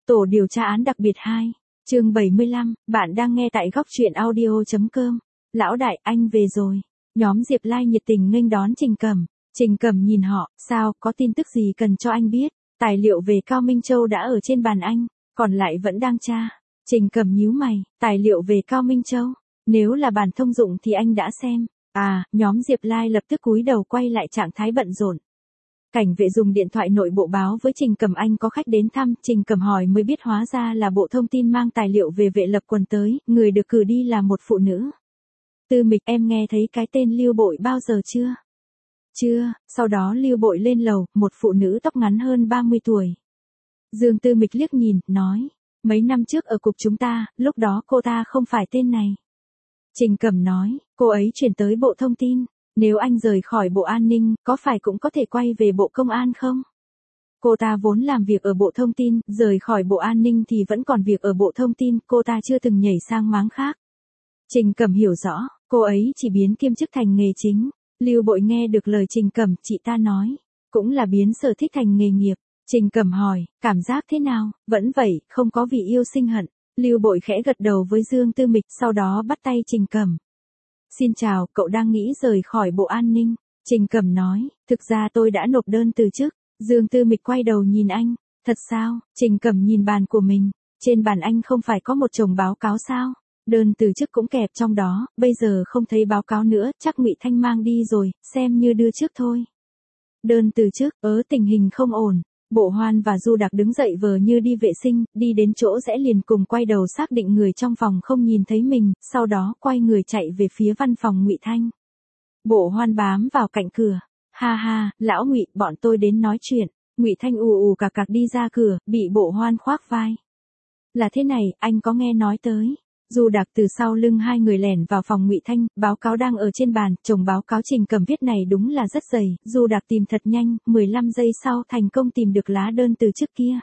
Tổ điều tra án đặc biệt 2, chương 75, bạn đang nghe tại góc truyện audio.com. Lão đại, anh về rồi. Nhóm Diệp Lai nhiệt tình nghênh đón Trình Cẩm. Trình Cẩm nhìn họ, sao, có tin tức gì cần cho anh biết? Tài liệu về Cao Minh Châu đã ở trên bàn anh, còn lại vẫn đang tra. Trình Cẩm nhíu mày, tài liệu về Cao Minh Châu. Nếu là bản thông dụng thì anh đã xem. Nhóm Diệp Lai lập tức cúi đầu quay lại trạng thái bận rộn. Cảnh vệ dùng điện thoại nội bộ báo với Trình Cẩm anh có khách đến thăm, Trình Cẩm hỏi mới biết hóa ra là Bộ Thông tin mang tài liệu về vệ lập quần tới, người được cử đi là một phụ nữ. Tư Mịch, em nghe thấy cái tên Lưu Bội bao giờ chưa? Chưa. Sau đó Lưu Bội lên lầu, một phụ nữ tóc ngắn hơn 30 tuổi. Dương Tư Mịch liếc nhìn, nói, mấy năm trước ở cục chúng ta, lúc đó cô ta không phải tên này. Trình Cẩm nói, cô ấy chuyển tới Bộ Thông tin. Nếu anh rời khỏi Bộ An ninh, có phải cũng có thể quay về Bộ Công an không? Cô ta vốn làm việc ở Bộ Thông tin, rời khỏi Bộ An ninh thì vẫn còn việc ở Bộ Thông tin, cô ta chưa từng nhảy sang máng khác. Trình Cẩm hiểu rõ, cô ấy chỉ biến kiêm chức thành nghề chính. Lưu Bội nghe được lời Trình Cẩm, chị ta nói, cũng là biến sở thích thành nghề nghiệp. Trình Cẩm hỏi, cảm giác thế nào? Vẫn vậy, không có vì yêu sinh hận. Lưu Bội khẽ gật đầu với Dương Tư Mịch, sau đó bắt tay Trình Cẩm. Xin chào, cậu đang nghĩ rời khỏi Bộ An ninh? Trình Cẩm nói, thực ra tôi đã nộp đơn từ chức. Dương Tư Mịch quay đầu nhìn anh, thật sao? Trình Cẩm nhìn bàn của mình, trên bàn anh không phải có một chồng báo cáo sao? Đơn từ chức cũng kẹp trong đó, bây giờ không thấy báo cáo nữa, chắc Ngụy Thanh mang đi rồi, xem như đưa trước thôi. Đơn từ chức, tình hình không ổn. Bộ Hoan và Du Đặc đứng dậy vờ như đi vệ sinh, đi đến chỗ rẽ liền cùng quay đầu xác định người trong phòng không nhìn thấy mình, sau đó quay người chạy về phía văn phòng Ngụy Thanh. Bộ Hoan bám vào cạnh cửa. Ha ha, lão Ngụy, bọn tôi đến nói chuyện. Ngụy Thanh ù cạc cạc đi ra cửa, bị Bộ Hoan khoác vai. Là thế này, anh có nghe nói tới. Du Đặc từ sau lưng hai người lẻn vào phòng Ngụy Thanh, báo cáo đang ở trên bàn, chồng báo cáo Trình Cẩm viết này đúng là rất dày, Du Đặc tìm thật nhanh, 15 giây sau thành công tìm được lá đơn từ trước kia.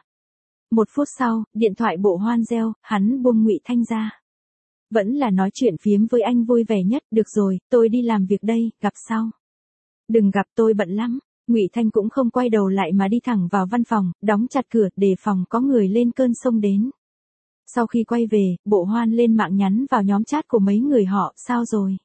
1 phút sau, điện thoại Bộ Hoan reo, hắn buông Ngụy Thanh ra. Vẫn là nói chuyện phiếm với anh vui vẻ nhất, được rồi, tôi đi làm việc đây, gặp sau. Đừng gặp, tôi bận lắm. Ngụy Thanh cũng không quay đầu lại mà đi thẳng vào văn phòng, đóng chặt cửa, đề phòng có người lên cơn sông đến. Sau khi quay về, Bộ Hoan lên mạng nhắn vào nhóm chat của mấy người họ, sao rồi?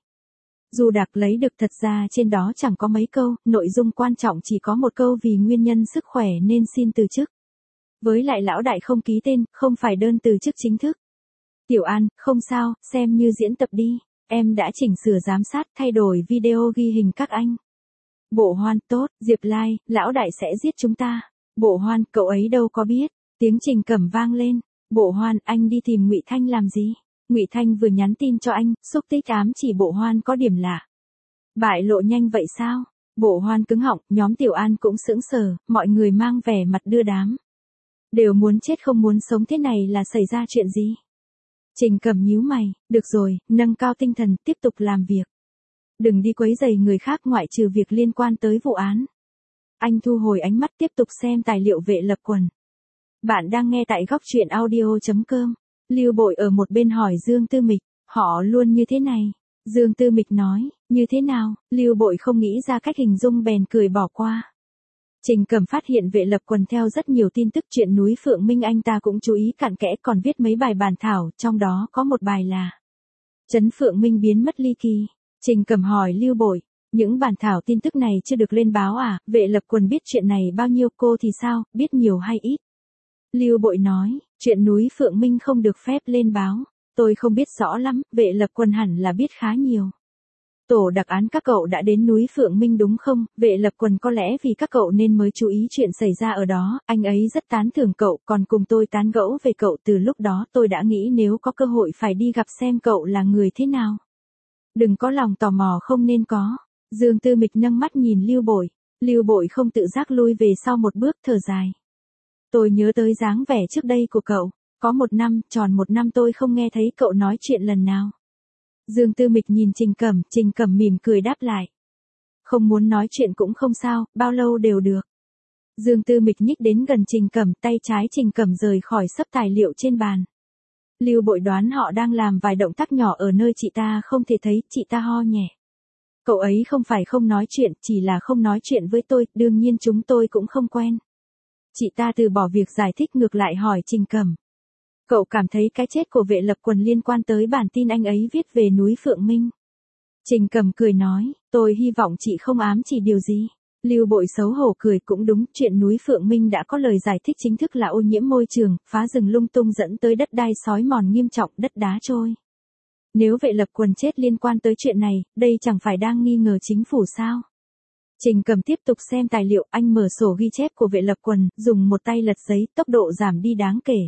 Du Đặc lấy được, thật ra trên đó chẳng có mấy câu, nội dung quan trọng chỉ có một câu vì nguyên nhân sức khỏe nên xin từ chức. Với lại lão đại không ký tên, không phải đơn từ chức chính thức. Tiểu An, không sao, xem như diễn tập đi, em đã chỉnh sửa giám sát, thay đổi video ghi hình các anh. Bộ Hoan, tốt, Diệp Lai, lão đại sẽ giết chúng ta. Bộ Hoan, cậu ấy đâu có biết. Tiếng Trình Cẩm vang lên. Bộ Hoan, anh đi tìm Ngụy Thanh làm gì? Ngụy Thanh vừa nhắn tin cho anh, xúc tích ám chỉ Bộ Hoan có điểm lạ. Bại lộ nhanh vậy sao? Bộ Hoan cứng họng, nhóm Tiểu An cũng sững sờ, mọi người mang vẻ mặt đưa đám. Đều muốn chết không muốn sống, thế này là xảy ra chuyện gì? Trình Cẩm nhíu mày, được rồi, nâng cao tinh thần, tiếp tục làm việc. Đừng đi quấy rầy người khác ngoại trừ việc liên quan tới vụ án. Anh thu hồi ánh mắt tiếp tục xem tài liệu vệ lập quần. Bạn đang nghe tại góc truyện audio.com. Lưu Bội ở một bên hỏi Dương Tư Mịch, họ luôn như thế này. Dương Tư Mịch nói, như thế nào? Lưu Bội không nghĩ ra cách hình dung bèn cười bỏ qua. Trình Cẩm phát hiện vệ lập quần theo rất nhiều tin tức chuyện núi Phượng Minh, anh ta cũng chú ý cặn kẽ, còn viết mấy bài bản thảo, trong đó có một bài là Trấn Phượng Minh biến mất ly kỳ. Trình Cẩm hỏi Lưu Bội, những bản thảo tin tức này chưa được lên báo à? Vệ lập quần biết chuyện này bao nhiêu, cô thì sao, biết nhiều hay ít? Lưu Bội nói, chuyện núi Phượng Minh không được phép lên báo, tôi không biết rõ lắm, vệ lập quần hẳn là biết khá nhiều. Tổ đặc án các cậu đã đến núi Phượng Minh đúng không? Vệ lập quần, có lẽ vì các cậu nên mới chú ý chuyện xảy ra ở đó, anh ấy rất tán thưởng cậu, còn cùng tôi tán gẫu về cậu, từ lúc đó tôi đã nghĩ nếu có cơ hội phải đi gặp xem cậu là người thế nào. Đừng có lòng tò mò không nên có. Dương Tư Mịch nâng mắt nhìn Lưu Bội. Lưu Bội không tự giác lui về sau một bước, thở dài. Tôi nhớ tới dáng vẻ trước đây của cậu, có 1 năm, tròn 1 năm tôi không nghe thấy cậu nói chuyện lần nào. Dương Tư Mịch nhìn Trình Cẩm mỉm cười đáp lại. Không muốn nói chuyện cũng không sao, bao lâu đều được. Dương Tư Mịch nhích đến gần Trình Cẩm, tay trái Trình Cẩm rời khỏi xấp tài liệu trên bàn. Lưu Bội đoán họ đang làm vài động tác nhỏ ở nơi chị ta không thể thấy, chị ta ho nhẹ. Cậu ấy không phải không nói chuyện, chỉ là không nói chuyện với tôi, đương nhiên chúng tôi cũng không quen. Chị ta từ bỏ việc giải thích ngược lại hỏi Trình Cẩm. Cậu cảm thấy cái chết của Vệ Lập Quần liên quan tới bản tin anh ấy viết về núi Phượng Minh. Trình Cẩm cười nói, tôi hy vọng chị không ám chỉ điều gì. Lưu Bội xấu hổ cười, cũng đúng, chuyện núi Phượng Minh đã có lời giải thích chính thức là ô nhiễm môi trường, phá rừng lung tung dẫn tới đất đai xói mòn nghiêm trọng, đất đá trôi. Nếu Vệ Lập Quần chết liên quan tới chuyện này, đây chẳng phải đang nghi ngờ chính phủ sao? Trình Cẩm tiếp tục xem tài liệu, anh mở sổ ghi chép của Vệ Lập Quần, dùng một tay lật giấy, tốc độ giảm đi đáng kể.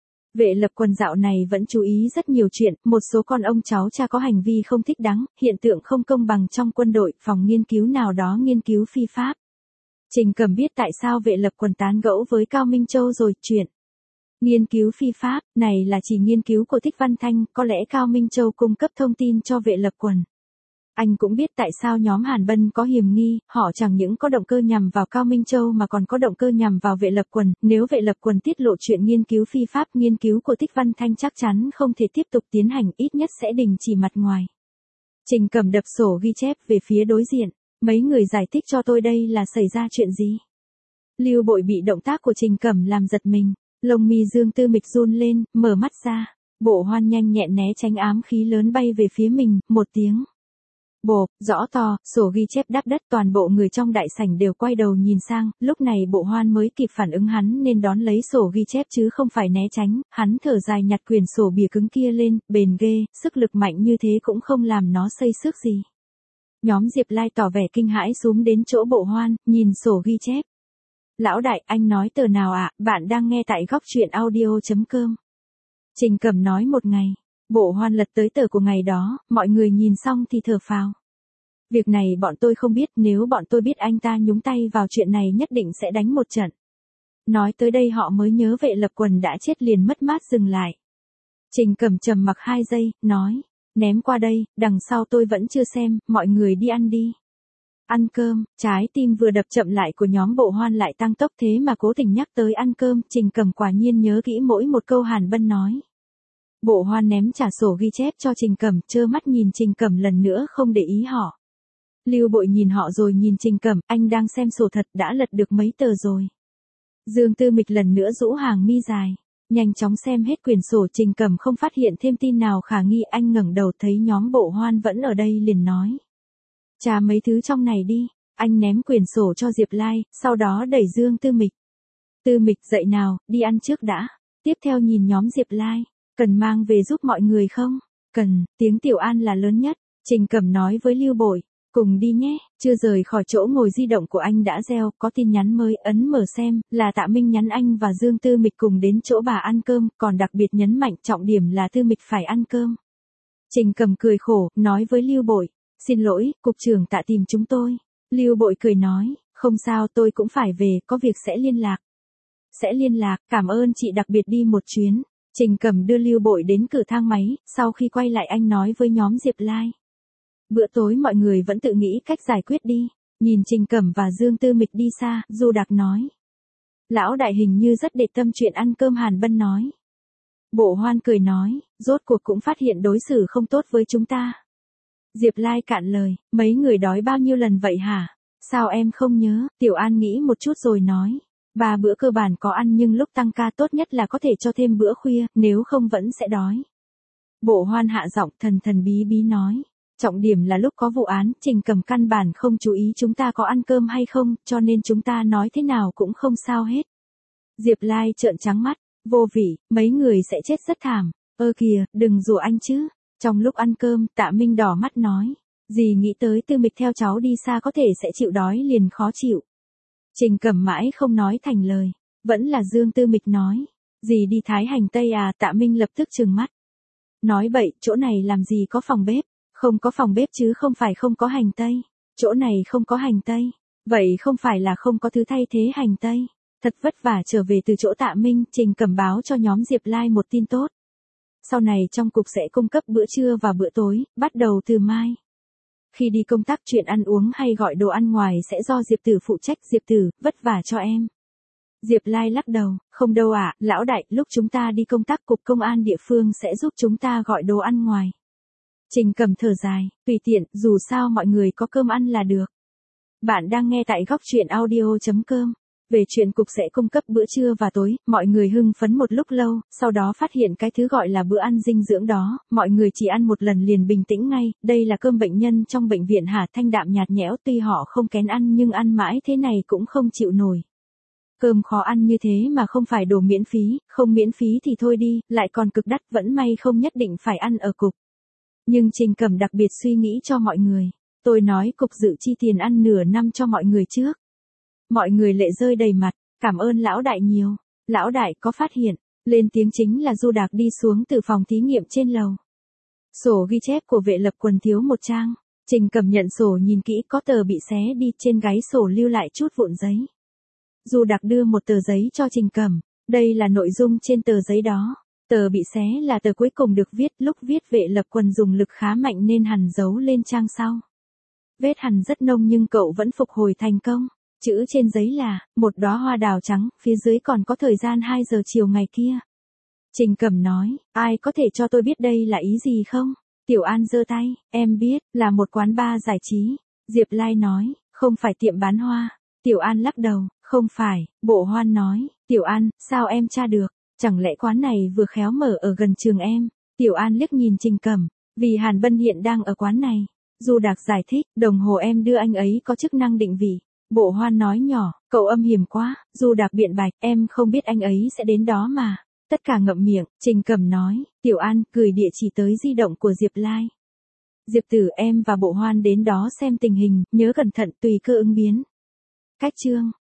Vệ Lập Quần dạo này vẫn chú ý rất nhiều chuyện, một số con ông cháu cha có hành vi không thích đáng, hiện tượng không công bằng trong quân đội, phòng nghiên cứu nào đó nghiên cứu phi pháp. Trình Cẩm biết tại sao Vệ Lập Quần tán gẫu với Cao Minh Châu rồi, chuyện nghiên cứu phi pháp này là chỉ nghiên cứu của Thích Văn Thanh, có lẽ Cao Minh Châu cung cấp thông tin cho Vệ Lập Quần. Anh cũng biết tại sao nhóm Hàn Bân có hiểm nghi, họ chẳng những có động cơ nhằm vào Cao Minh Châu mà còn có động cơ nhằm vào Vệ Lập Quần, nếu Vệ Lập Quần tiết lộ chuyện nghiên cứu phi pháp, nghiên cứu của Thích Văn Thanh chắc chắn không thể tiếp tục tiến hành, ít nhất sẽ đình chỉ mặt ngoài. Trình Cẩm đập sổ ghi chép về phía đối diện, mấy người giải thích cho tôi đây là xảy ra chuyện gì. Lưu Bội bị động tác của Trình Cẩm làm giật mình, lông mi Dương Tư Mịch run lên, mở mắt ra, Bộ Hoan nhanh nhẹn né tránh ám khí lớn bay về phía mình, một tiếng. Bộp, rõ to, sổ ghi chép đáp đất, toàn bộ người trong đại sảnh đều quay đầu nhìn sang, lúc này Bộ Hoan mới kịp phản ứng hắn nên đón lấy sổ ghi chép chứ không phải né tránh, hắn thở dài nhặt quyển sổ bìa cứng kia lên, bền ghê, sức lực mạnh như thế cũng không làm nó xây xước gì. Nhóm Diệp Lai tỏ vẻ kinh hãi xúm đến chỗ Bộ Hoan, nhìn sổ ghi chép. Lão đại, anh nói tờ nào ạ? Bạn đang nghe tại góc truyện audio.com. Trình Cẩm nói một ngày. Bộ Hoan lật tới tờ của ngày đó, mọi người nhìn xong thì thở phào. Việc này bọn tôi không biết, nếu bọn tôi biết anh ta nhúng tay vào chuyện này nhất định sẽ đánh một trận. Nói tới đây họ mới nhớ Vệ Lập Quần đã chết liền mất mát dừng lại. Trình Cẩm trầm mặc 2 giây, nói, ném qua đây, đằng sau tôi vẫn chưa xem, mọi người đi ăn đi. Ăn cơm, trái tim vừa đập chậm lại của nhóm Bộ Hoan lại tăng tốc, thế mà cố tình nhắc tới ăn cơm, Trình Cẩm quả nhiên nhớ kỹ mỗi một câu Hàn Bân nói. Bộ Hoan ném trả sổ ghi chép cho Trình Cẩm, trơ mắt nhìn Trình Cẩm lần nữa không để ý họ. Lưu Bội nhìn họ rồi nhìn Trình Cẩm, anh đang xem sổ thật, đã lật được mấy tờ rồi. Dương Tư Mịch lần nữa rũ hàng mi dài, nhanh chóng xem hết quyển sổ. Trình Cẩm không phát hiện thêm tin nào khả nghi, anh ngẩng đầu thấy nhóm Bộ Hoan vẫn ở đây liền nói. Trả mấy thứ trong này đi, anh ném quyển sổ cho Diệp Lai, sau đó đẩy Dương Tư Mịch. Tư Mịch dậy nào, đi ăn trước đã. Tiếp theo nhìn nhóm Diệp Lai. Cần mang về giúp mọi người không? Cần, tiếng Tiểu An là lớn nhất. Trình Cẩm nói với Lưu Bội, cùng đi nhé. Chưa rời khỏi chỗ ngồi di động của anh đã reo, có tin nhắn mới, ấn mở xem, là Tạ Minh nhắn anh và Dương Tư Mịch cùng đến chỗ bà ăn cơm, còn đặc biệt nhấn mạnh trọng điểm là Tư Mịch phải ăn cơm. Trình Cẩm cười khổ, nói với Lưu Bội, xin lỗi, cục trưởng Tạ tìm chúng tôi. Lưu Bội cười nói, không sao, tôi cũng phải về, có việc sẽ liên lạc. Sẽ liên lạc, cảm ơn chị, đặc biệt đi một chuyến. Trình Cẩm đưa Lưu Bội đến cửa thang máy, sau khi quay lại anh nói với nhóm Diệp Lai. Bữa tối mọi người vẫn tự nghĩ cách giải quyết đi. Nhìn Trình Cẩm và Dương Tư Mịch đi xa, Du Đạc nói. Lão đại hình như rất để tâm chuyện ăn cơm, Hàn Bân nói. Bộ Hoan cười nói, rốt cuộc cũng phát hiện đối xử không tốt với chúng ta. Diệp Lai cạn lời, mấy người đói bao nhiêu lần vậy hả? Sao em không nhớ? Tiểu An nghĩ một chút rồi nói. 3 bữa cơ bản có ăn nhưng lúc tăng ca tốt nhất là có thể cho thêm bữa khuya, nếu không vẫn sẽ đói. Bộ Hoan hạ giọng thần thần bí bí nói. Trọng điểm là lúc có vụ án, Trình Cẩm căn bản không chú ý chúng ta có ăn cơm hay không, cho nên chúng ta nói thế nào cũng không sao hết. Diệp Lai trợn trắng mắt, vô vị, mấy người sẽ chết rất thảm. Ơ kìa, đừng rủa anh chứ. Trong lúc ăn cơm, Tạ Minh đỏ mắt nói. Dì nghĩ tới Tư Mịch theo cháu đi xa có thể sẽ chịu đói liền khó chịu. Trình Cẩm mãi không nói thành lời, vẫn là Dương Tư Mịch nói. Dì đi thái hành tây à? Tạ Minh lập tức trừng mắt. Nói bậy, chỗ này làm gì có phòng bếp? Không có phòng bếp chứ không phải không có hành tây. Chỗ này không có hành tây. Vậy không phải là không có thứ thay thế hành tây. Thật vất vả trở về từ chỗ Tạ Minh, Trình Cẩm báo cho nhóm Diệp Lai một tin tốt. Sau này trong cục sẽ cung cấp bữa trưa và bữa tối, bắt đầu từ mai. Khi đi công tác chuyện ăn uống hay gọi đồ ăn ngoài sẽ do Diệp Tử phụ trách. Diệp Tử, vất vả cho em. Diệp Lai lắc đầu, không đâu ạ, lão đại, lúc chúng ta đi công tác cục công an địa phương sẽ giúp chúng ta gọi đồ ăn ngoài. Trình Cẩm thở dài, tùy tiện, dù sao mọi người có cơm ăn là được. Bạn đang nghe tại góc truyện audio.com. Về chuyện cục sẽ cung cấp bữa trưa và tối, mọi người hưng phấn một lúc lâu, sau đó phát hiện cái thứ gọi là bữa ăn dinh dưỡng đó, mọi người chỉ ăn một lần liền bình tĩnh ngay, đây là cơm bệnh nhân trong bệnh viện hả, thanh đạm nhạt nhẽo, tuy họ không kén ăn nhưng ăn mãi thế này cũng không chịu nổi. Cơm khó ăn như thế mà không phải đồ miễn phí, không miễn phí thì thôi đi, lại còn cực đắt, vẫn may không nhất định phải ăn ở cục. Nhưng Trình Cẩm đặc biệt suy nghĩ cho mọi người. Tôi nói cục dự chi tiền ăn nửa năm cho mọi người trước. Mọi người lệ rơi đầy mặt, cảm ơn lão đại nhiều. Lão đại có phát hiện, lên tiếng chính là Du Đạc đi xuống từ phòng thí nghiệm trên lầu. Sổ ghi chép của vệ lập quần thiếu một trang. Trình Cẩm nhận sổ nhìn kỹ, có tờ bị xé đi, trên gáy sổ lưu lại chút vụn giấy. Du Đạc đưa một tờ giấy cho Trình Cẩm, đây là nội dung trên tờ giấy đó. Tờ bị xé là tờ cuối cùng được viết, lúc viết vệ lập quần dùng lực khá mạnh nên hằn dấu lên trang sau. Vết hằn rất nông nhưng cậu vẫn phục hồi thành công. Chữ trên giấy là, một đóa hoa đào trắng, phía dưới còn có thời gian 2 giờ chiều ngày kia. Trình Cẩm nói, ai có thể cho tôi biết đây là ý gì không? Tiểu An giơ tay, em biết, là một quán bar giải trí. Diệp Lai nói, không phải tiệm bán hoa. Tiểu An lắc đầu, không phải. Bộ Hoan nói, Tiểu An, sao em tra được? Chẳng lẽ quán này vừa khéo mở ở gần trường em? Tiểu An liếc nhìn Trình Cẩm, vì Hàn Bân hiện đang ở quán này. Du Đạc giải thích, đồng hồ em đưa anh ấy có chức năng định vị. Bộ Hoan nói nhỏ, cậu âm hiểm quá. Du Đạc biện bạch, em không biết anh ấy sẽ đến đó mà. Tất cả ngậm miệng, Trình Cẩm nói, Tiểu An gửi địa chỉ tới di động của Diệp Lai. Diệp Tử, em và Bộ Hoan đến đó xem tình hình, nhớ cẩn thận tùy cơ ứng biến. Cách chương